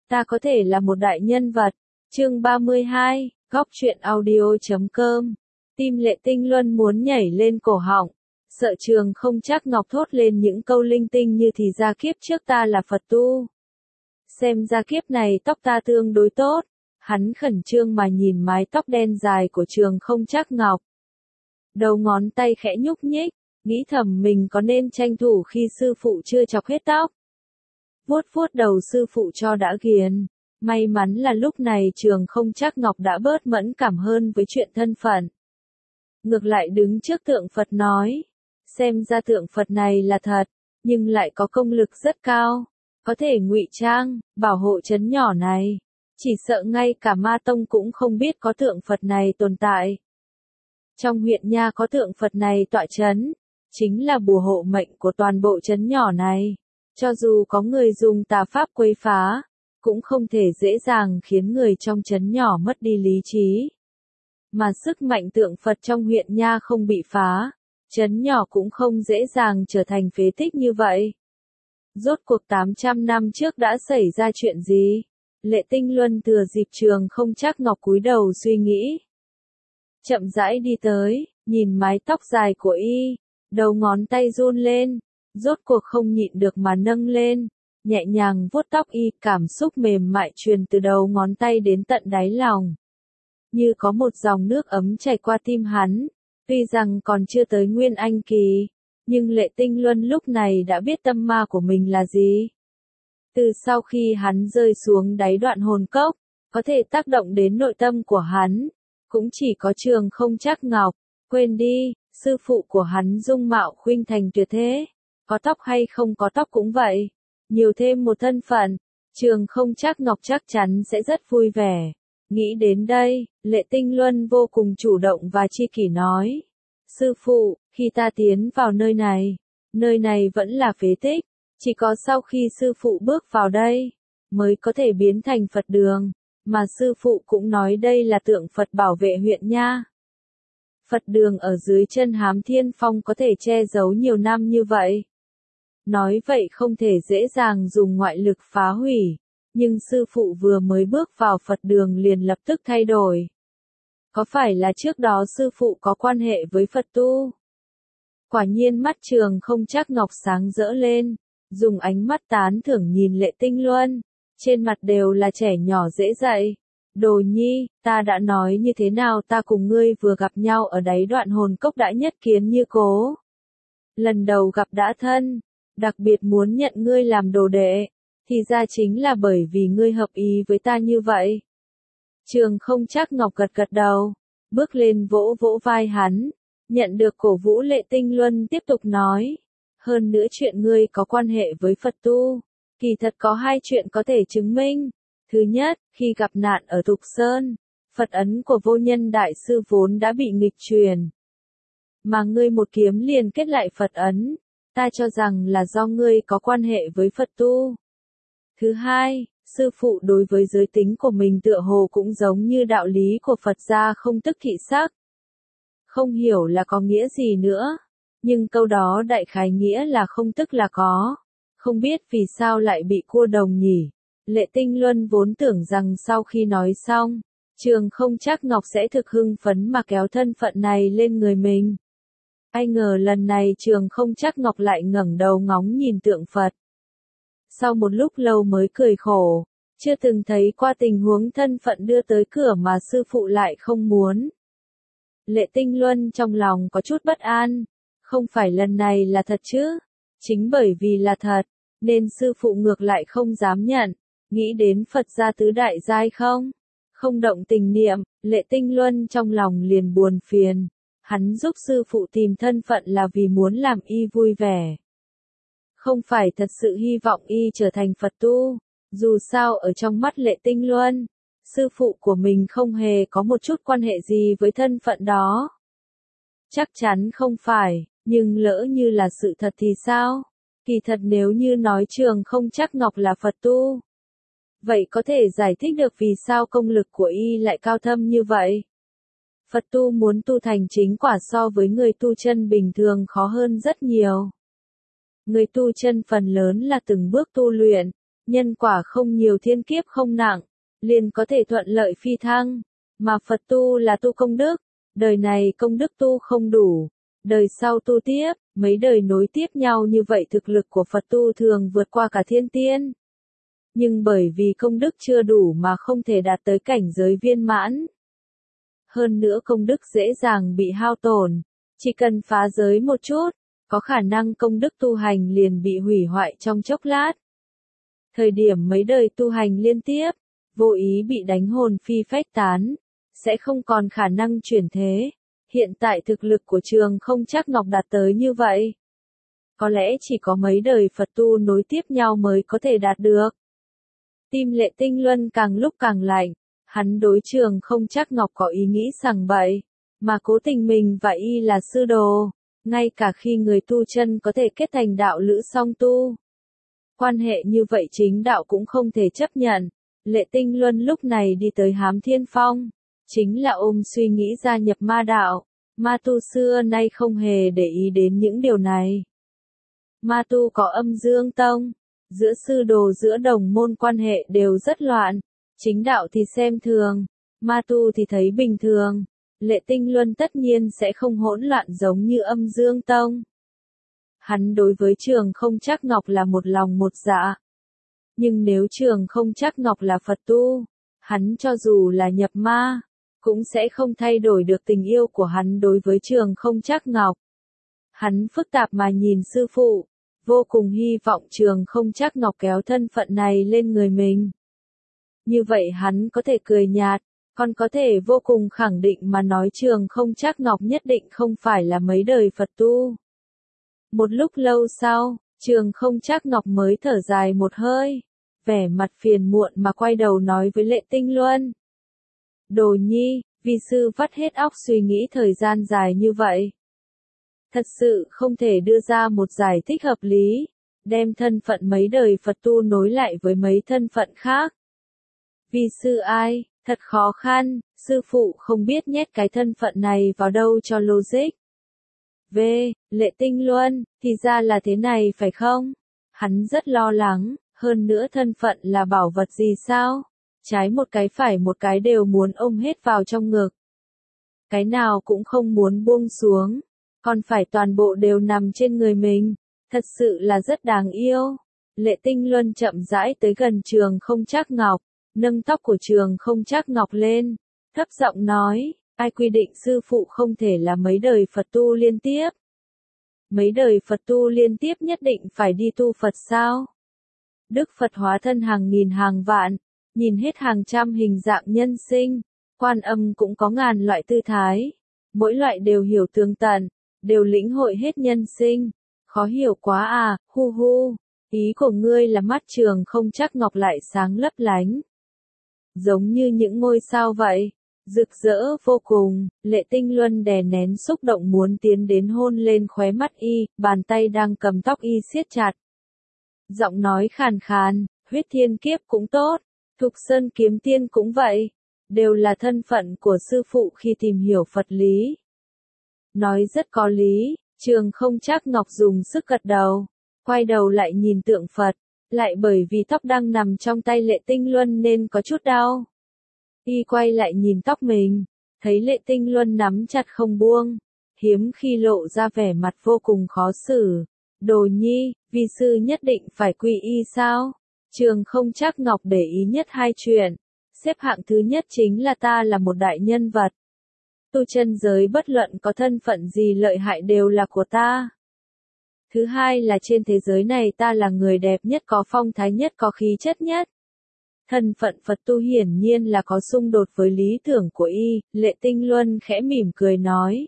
Ta có thể là một đại nhân vật. Chương 32, góc truyện audio.com. Tim Lệ Tinh Luân muốn nhảy lên cổ họng. Sợ Trường Không Trác Ngọc thốt lên những câu linh tinh như thì ra kiếp trước ta là Phật tu. Xem ra kiếp này tóc ta tương đối tốt. Hắn khẩn trương mà nhìn mái tóc đen dài của Trường Không Trác Ngọc. Đầu ngón tay khẽ nhúc nhích, nghĩ thầm mình có nên tranh thủ khi sư phụ chưa chọc hết tóc. Vuốt vuốt đầu sư phụ cho đã ghiền. May mắn là lúc này Trường Không Trác Ngọc đã bớt mẫn cảm hơn với chuyện thân phận. Ngược lại đứng trước tượng Phật nói, xem ra tượng Phật này là thật, nhưng lại có công lực rất cao, có thể ngụy trang, bảo hộ trấn nhỏ này. Chỉ sợ ngay cả Ma Tông cũng không biết có tượng Phật này tồn tại. Trong huyện nha có tượng Phật này tọa trấn, chính là bùa hộ mệnh của toàn bộ trấn nhỏ này. Cho dù có người dùng tà pháp quấy phá, cũng không thể dễ dàng khiến người trong trấn nhỏ mất đi lý trí. Mà sức mạnh tượng Phật trong huyện nha không bị phá, trấn nhỏ cũng không dễ dàng trở thành phế tích như vậy. Rốt cuộc 800 năm trước đã xảy ra chuyện gì? Lệ Tinh Luân thừa dịp Trường Không Trác Ngọc cúi đầu suy nghĩ. Chậm rãi đi tới, nhìn mái tóc dài của y, đầu ngón tay run lên, rốt cuộc không nhịn được mà nâng lên, nhẹ nhàng vuốt tóc y, cảm xúc mềm mại truyền từ đầu ngón tay đến tận đáy lòng. Như có một dòng nước ấm chảy qua tim hắn, tuy rằng còn chưa tới Nguyên Anh kỳ, nhưng Lệ Tinh Luân lúc này đã biết tâm ma của mình là gì. Từ sau khi hắn rơi xuống đáy đoạn hồn cốc, có thể tác động đến nội tâm của hắn, cũng chỉ có Trường Không Trác Ngọc. Quên đi, sư phụ của hắn dung mạo khuynh thành tuyệt thế, có tóc hay không có tóc cũng vậy, nhiều thêm một thân phận, Trường Không Trác Ngọc chắc chắn sẽ rất vui vẻ. Nghĩ đến đây, Lệ Tinh Luân vô cùng chủ động và chi kỷ nói, sư phụ, khi ta tiến vào nơi này vẫn là phế tích, chỉ có sau khi sư phụ bước vào đây, mới có thể biến thành Phật đường, mà sư phụ cũng nói đây là tượng Phật bảo vệ huyện nha. Phật đường ở dưới chân Hám Thiên Phong có thể che giấu nhiều năm như vậy. Nói vậy không thể dễ dàng dùng ngoại lực phá hủy, nhưng sư phụ vừa mới bước vào Phật đường liền lập tức thay đổi. Có phải là trước đó sư phụ có quan hệ với Phật tu? Quả nhiên mắt Trường Không Trác Ngọc sáng rỡ lên, dùng ánh mắt tán thưởng nhìn Lệ Tinh Luân, trên mặt đều là trẻ nhỏ dễ dạy. Đồ nhi, ta đã nói như thế nào ta cùng ngươi vừa gặp nhau ở đáy đoạn hồn cốc đã nhất kiến như cố. Lần đầu gặp đã thân, đặc biệt muốn nhận ngươi làm đồ đệ, thì ra chính là bởi vì ngươi hợp ý với ta như vậy. Trường Không Trác Ngọc gật gật đầu, bước lên vỗ vỗ vai hắn, nhận được cổ vũ. Lệ Tinh Luân tiếp tục nói, hơn nữa chuyện ngươi có quan hệ với Phật tu, kỳ thật có hai chuyện có thể chứng minh. Thứ nhất, khi gặp nạn ở Thục Sơn, Phật ấn của Vô Nhân Đại Sư vốn đã bị nghịch truyền. Mà ngươi một kiếm liền kết lại Phật ấn, ta cho rằng là do ngươi có quan hệ với Phật tu. Thứ hai, sư phụ đối với giới tính của mình tựa hồ cũng giống như đạo lý của Phật gia không tức thị sắc. Không hiểu là có nghĩa gì nữa, nhưng câu đó đại khái nghĩa là không tức là có. Không biết vì sao lại bị cua đồng nhỉ? Lệ Tinh Luân vốn tưởng rằng sau khi nói xong, Trường Không Trác Ngọc sẽ thực hưng phấn mà kéo thân phận này lên người mình. Ai ngờ lần này Trường Không Trác Ngọc lại ngẩng đầu ngóng nhìn tượng Phật. Sau một lúc lâu mới cười khổ, chưa từng thấy qua tình huống thân phận đưa tới cửa mà sư phụ lại không muốn. Lệ Tinh Luân trong lòng có chút bất an, không phải lần này là thật chứ? Chính bởi vì là thật, nên sư phụ ngược lại không dám nhận. Nghĩ đến Phật gia tứ đại giai không động tình niệm, Lệ Tinh Luân trong lòng liền buồn phiền. Hắn giúp sư phụ tìm thân phận là vì muốn làm y vui vẻ. Không phải thật sự hy vọng y trở thành Phật tu. Dù sao ở trong mắt Lệ Tinh Luân, sư phụ của mình không hề có một chút quan hệ gì với thân phận đó. Chắc chắn không phải, nhưng lỡ như là sự thật thì sao? Kỳ thật nếu như nói Trường Không Trác Ngọc là Phật tu, vậy có thể giải thích được vì sao công lực của y lại cao thâm như vậy. Phật tu muốn tu thành chính quả so với người tu chân bình thường khó hơn rất nhiều. Người tu chân phần lớn là từng bước tu luyện, nhân quả không nhiều thiên kiếp không nặng, liền có thể thuận lợi phi thăng, mà Phật tu là tu công đức, đời này công đức tu không đủ, đời sau tu tiếp, mấy đời nối tiếp nhau như vậy thực lực của Phật tu thường vượt qua cả thiên tiên. Nhưng bởi vì công đức chưa đủ mà không thể đạt tới cảnh giới viên mãn. Hơn nữa công đức dễ dàng bị hao tổn, chỉ cần phá giới một chút, có khả năng công đức tu hành liền bị hủy hoại trong chốc lát. Thời điểm mấy đời tu hành liên tiếp, vô ý bị đánh hồn phi phách tán, sẽ không còn khả năng chuyển thế. Hiện tại thực lực của Trường Không Trác Ngọc đạt tới như vậy. Có lẽ chỉ có mấy đời Phật tu nối tiếp nhau mới có thể đạt được. Tim Lệ Tinh Luân càng lúc càng lạnh, hắn đối Trường Không Trác Ngọc có ý nghĩ sằng bậy, mà cố tình mình và y là sư đồ, ngay cả khi người tu chân có thể kết thành đạo lữ song tu. Quan hệ như vậy chính đạo cũng không thể chấp nhận. Lệ Tinh Luân lúc này đi tới Hám Thiên Phong, chính là ôm suy nghĩ gia nhập ma đạo. Ma tu xưa nay không hề để ý đến những điều này. Ma tu có Âm Dương Tông, giữa sư đồ giữa đồng môn quan hệ đều rất loạn, chính đạo thì xem thường, ma tu thì thấy bình thường. Lệ Tinh Luân tất nhiên sẽ không hỗn loạn giống như Âm Dương Tông. Hắn đối với Trường Không Trác Ngọc là một lòng một dạ. Nhưng nếu Trường Không Trác Ngọc là Phật tu, hắn cho dù là nhập ma, cũng sẽ không thay đổi được tình yêu của hắn đối với Trường Không Trác Ngọc. Hắn phức tạp mà nhìn sư phụ, vô cùng hy vọng Trường Không Trác Ngọc kéo thân phận này lên người mình. Như vậy hắn có thể cười nhạt, còn có thể vô cùng khẳng định mà nói Trường Không Trác Ngọc nhất định không phải là mấy đời Phật tu. Một lúc lâu sau, Trường Không Trác Ngọc mới thở dài một hơi, vẻ mặt phiền muộn mà quay đầu nói với Lệ Tinh Luân. Đồ nhi, vi sư vắt hết óc suy nghĩ thời gian dài như vậy. Thật sự không thể đưa ra một giải thích hợp lý, đem thân phận mấy đời Phật tu nối lại với mấy thân phận khác. Vi sư ai, thật khó khăn, sư phụ không biết nhét cái thân phận này vào đâu cho logic. V. Lệ Tinh Luân, thì ra là thế này phải không? Hắn rất lo lắng, hơn nữa thân phận là bảo vật gì sao? Trái một cái phải một cái đều muốn ôm hết vào trong ngực. Cái nào cũng không muốn buông xuống, còn phải toàn bộ đều nằm trên người mình, thật sự là rất đáng yêu. Lệ Tinh Luân chậm rãi tới gần Trường Không Trác Ngọc, nâng tóc của Trường Không Trác Ngọc lên, thấp giọng nói, ai quy định sư phụ không thể là mấy đời Phật tu liên tiếp? Mấy đời Phật tu liên tiếp nhất định phải đi tu Phật sao? Đức Phật hóa thân hàng nghìn hàng vạn, nhìn hết hàng trăm hình dạng nhân sinh, Quan Âm cũng có ngàn loại tư thái, mỗi loại đều hiểu tường tận, đều lĩnh hội hết nhân sinh, khó hiểu quá à, hu hu, ý của ngươi là mắt Trường Không Trác Ngọc lại sáng lấp lánh, giống như những ngôi sao vậy, rực rỡ vô cùng. Lệ Tinh Luân đè nén xúc động muốn tiến đến hôn lên khóe mắt y, bàn tay đang cầm tóc y siết chặt. Giọng nói khàn khàn, huyết thiên kiếp cũng tốt, Thục Sơn kiếm tiên cũng vậy, đều là thân phận của sư phụ khi tìm hiểu Phật lý. Nói rất có lý, Trường Không Trác Ngọc dùng sức gật đầu, quay đầu lại nhìn tượng Phật, lại bởi vì tóc đang nằm trong tay Lệ Tinh Luân nên có chút đau. Y quay lại nhìn tóc mình, thấy Lệ Tinh Luân nắm chặt không buông, hiếm khi lộ ra vẻ mặt vô cùng khó xử. Đồ nhi, vi sư nhất định phải quy y sao? Trường Không Trác Ngọc để ý nhất hai chuyện. Xếp hạng thứ nhất chính là ta là một đại nhân vật. Tu chân giới bất luận có thân phận gì lợi hại đều là của ta. Thứ hai là trên thế giới này ta là người đẹp nhất, có phong thái nhất, có khí chất nhất. Thân phận Phật tu hiển nhiên là có xung đột với lý tưởng của y. Lệ Tinh Luân khẽ mỉm cười nói.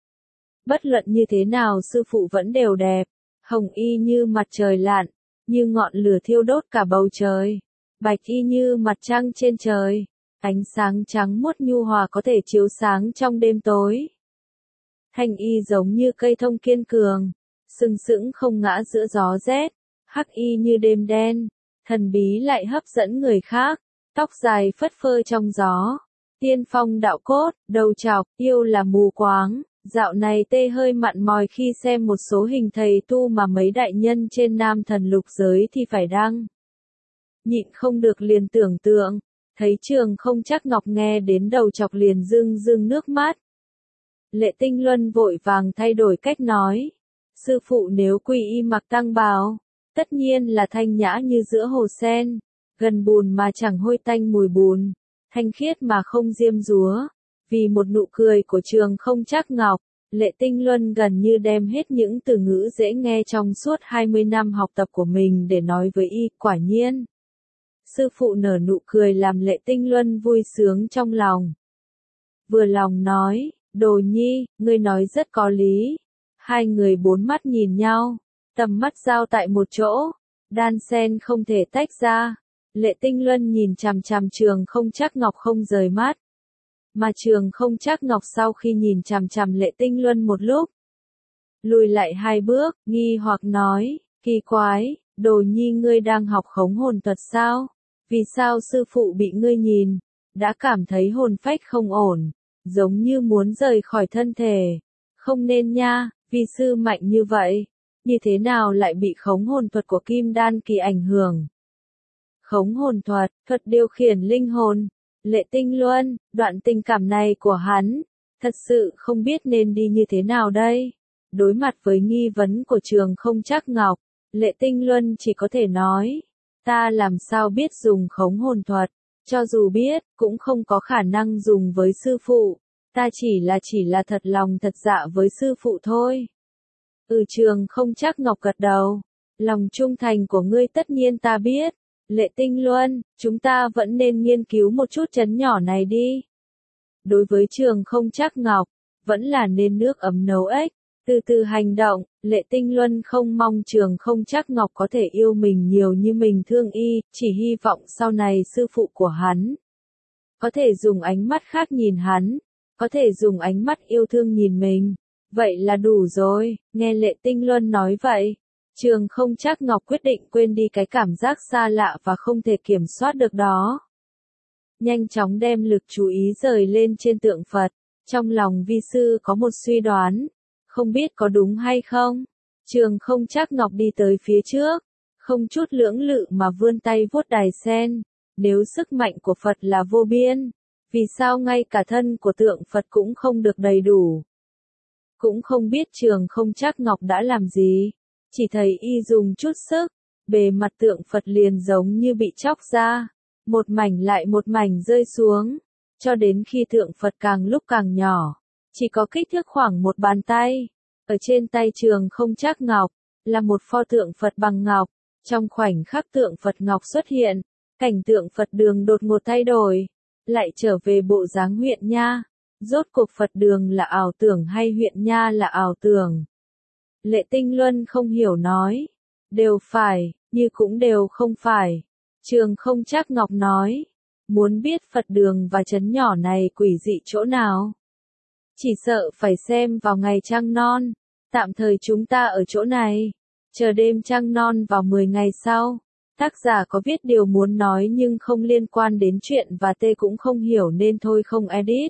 Bất luận như thế nào sư phụ vẫn đều đẹp, hồng y như mặt trời lặn, như ngọn lửa thiêu đốt cả bầu trời, bạch y như mặt trăng trên trời, ánh sáng trắng muốt nhu hòa có thể chiếu sáng trong đêm tối. Thanh y giống như cây thông kiên cường, sừng sững không ngã giữa gió rét, hắc y như đêm đen, thần bí lại hấp dẫn người khác, tóc dài phất phơ trong gió, tiên phong đạo cốt, đầu trọc, yêu là mù quáng. Dạo này tê hơi mặn mòi khi xem một số hình thầy tu mà mấy đại nhân trên Nam Thần Lục giới thì phải đăng. nhịn không được liền tưởng tượng, thấy Trường Không Trắc Ngọc nghe đến đầu chọc liền rưng rưng nước mắt. Lệ Tinh Luân vội vàng thay đổi cách nói, sư phụ nếu quy y mặc tăng bào, tất nhiên là thanh nhã như giữa hồ sen, gần bùn mà chẳng hôi tanh mùi bùn, thanh khiết mà không diêm dúa. Vì một nụ cười của Trường Không Trắc Ngọc, Lệ Tinh Luân gần như đem hết những từ ngữ dễ nghe trong suốt 20 năm học tập của mình để nói với y, quả nhiên. Sư phụ nở nụ cười làm Lệ Tinh Luân vui sướng trong lòng. Vừa lòng nói, Đồ Nhi, ngươi nói rất có lý. Hai người bốn mắt nhìn nhau, tầm mắt giao tại một chỗ, đan sen không thể tách ra. Lệ Tinh Luân nhìn chằm chằm Trường Không Trắc Ngọc không rời mắt. Mà Trường Không Trắc Ngọc sau khi nhìn chằm chằm Lệ Tinh Luân một lúc, lùi lại hai bước, nghi hoặc nói, kỳ quái, Đồ Nhi ngươi đang học khống hồn thuật sao? Vì sao sư phụ bị ngươi nhìn, đã cảm thấy hồn phách không ổn, giống như muốn rời khỏi thân thể. Không nên nha, vi sư mạnh như vậy, như thế nào lại bị khống hồn thuật của Kim Đan Kỳ ảnh hưởng? Khống hồn thuật, thuật điều khiển linh hồn. Lệ Tinh Luân, đoạn tình cảm này của hắn, thật sự không biết nên đi như thế nào đây. Đối mặt với nghi vấn của Trường Không Trắc Ngọc, Lệ Tinh Luân chỉ có thể nói, ta làm sao biết dùng khống hồn thuật, cho dù biết, cũng không có khả năng dùng với sư phụ, ta chỉ là thật lòng thật dạ với sư phụ thôi. Trường Không Trắc Ngọc gật đầu, lòng trung thành của ngươi tất nhiên ta biết. Lệ Tinh Luân, chúng ta vẫn nên nghiên cứu một chút trấn nhỏ này đi. Đối với Trường Không Trắc Ngọc, vẫn là nên nước ấm nấu ếch, từ từ hành động. Lệ Tinh Luân không mong Trường Không Trắc Ngọc có thể yêu mình nhiều như mình thương y, chỉ hy vọng sau này sư phụ của hắn có thể dùng ánh mắt khác nhìn hắn, có thể dùng ánh mắt yêu thương nhìn mình. Vậy là đủ rồi. Nghe Lệ Tinh Luân nói vậy, Trường Không Trắc Ngọc quyết định quên đi cái cảm giác xa lạ và không thể kiểm soát được đó. Nhanh chóng đem lực chú ý rời lên trên tượng Phật. Trong lòng vi sư có một suy đoán, không biết có đúng hay không. Trường Không Trắc Ngọc đi tới phía trước, không chút lưỡng lự mà vươn tay vuốt đài sen. Nếu sức mạnh của Phật là vô biên, vì sao ngay cả thân của tượng Phật cũng không được đầy đủ? Cũng không biết Trường Không Trắc Ngọc đã làm gì. Chỉ thấy y dùng chút sức, bề mặt tượng Phật liền giống như bị chóc ra, một mảnh lại một mảnh rơi xuống, cho đến khi tượng Phật càng lúc càng nhỏ, chỉ có kích thước khoảng một bàn tay. Ở trên tay Trường Không Trắc Ngọc, là một pho tượng Phật bằng ngọc. Trong khoảnh khắc tượng Phật ngọc xuất hiện, cảnh tượng Phật đường đột ngột thay đổi, lại trở về bộ dáng huyện nha. Rốt cuộc Phật đường là ảo tưởng hay huyện nha là ảo tưởng? Lệ Tinh Luân không hiểu nói. Đều phải, như cũng đều không phải. Trường Không Trắc Ngọc nói. Muốn biết Phật đường và trấn nhỏ này quỷ dị chỗ nào? Chỉ sợ phải xem vào ngày trăng non. Tạm thời chúng ta ở chỗ này, chờ đêm trăng non vào 10 ngày sau. Tác giả có viết điều muốn nói nhưng không liên quan đến chuyện và tê cũng không hiểu nên thôi không edit.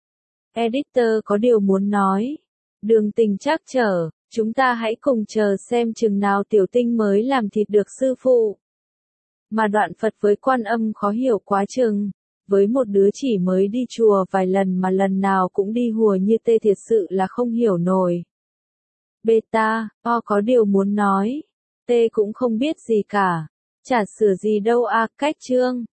Editor có điều muốn nói. Đường tình trắc trở, chúng ta hãy cùng chờ xem chừng nào tiểu tinh mới làm thịt được sư phụ. Mà đoạn Phật với Quan Âm khó hiểu quá chừng. Với một đứa chỉ mới đi chùa vài lần mà lần nào cũng đi hùa như tê thiệt sự là không hiểu nổi. Beta, O có điều muốn nói. Tê cũng không biết gì cả. Chả sửa gì đâu à, cách chương.